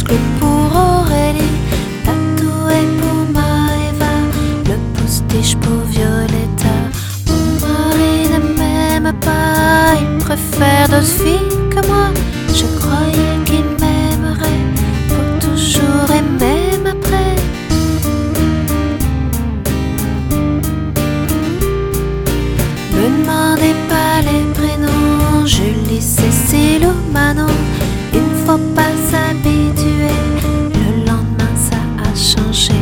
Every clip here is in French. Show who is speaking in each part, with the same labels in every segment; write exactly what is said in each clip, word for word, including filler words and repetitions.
Speaker 1: boucle pour Aurélie, tatoué pour Maëva, le postiche pour Violetta. Mon mari ne m'aime pas, il préfère d'autres filles que moi. Je croyais qu'il m'aimerait pour toujours et même après. Me demandez pas les prénoms, Julie, Cécile ou Manon. Il ne faut pas s'habituer, le lendemain ça a changé.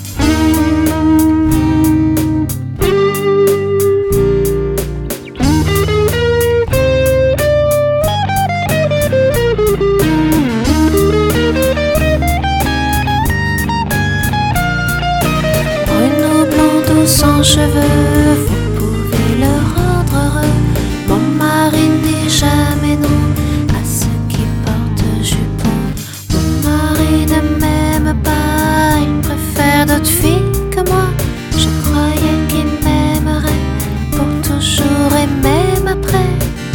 Speaker 1: Brune ou blonde ou sans cheveux, vous pouvez le rendre heureux. Mon mari ne dit jamais non à ceux qui portent jupon. Mon mari ne m'aime pas, il préfère d'autres filles que moi. Je croyais qu'il m'aimerait pour toujours et même après.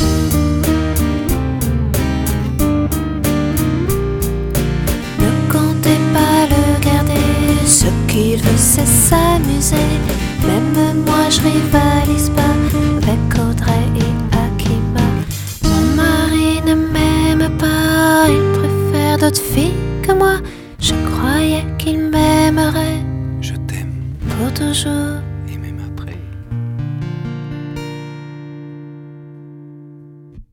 Speaker 1: Ne comptez pas le garder, ce qu'il veut c'est s'amuser. Même moi je rivalise pas avec Audrey et Akima. Mon mari ne m'aime pas, il préfère d'autres filles que moi. Je croyais qu'il m'aimerait
Speaker 2: Je t'aime.
Speaker 1: pour toujours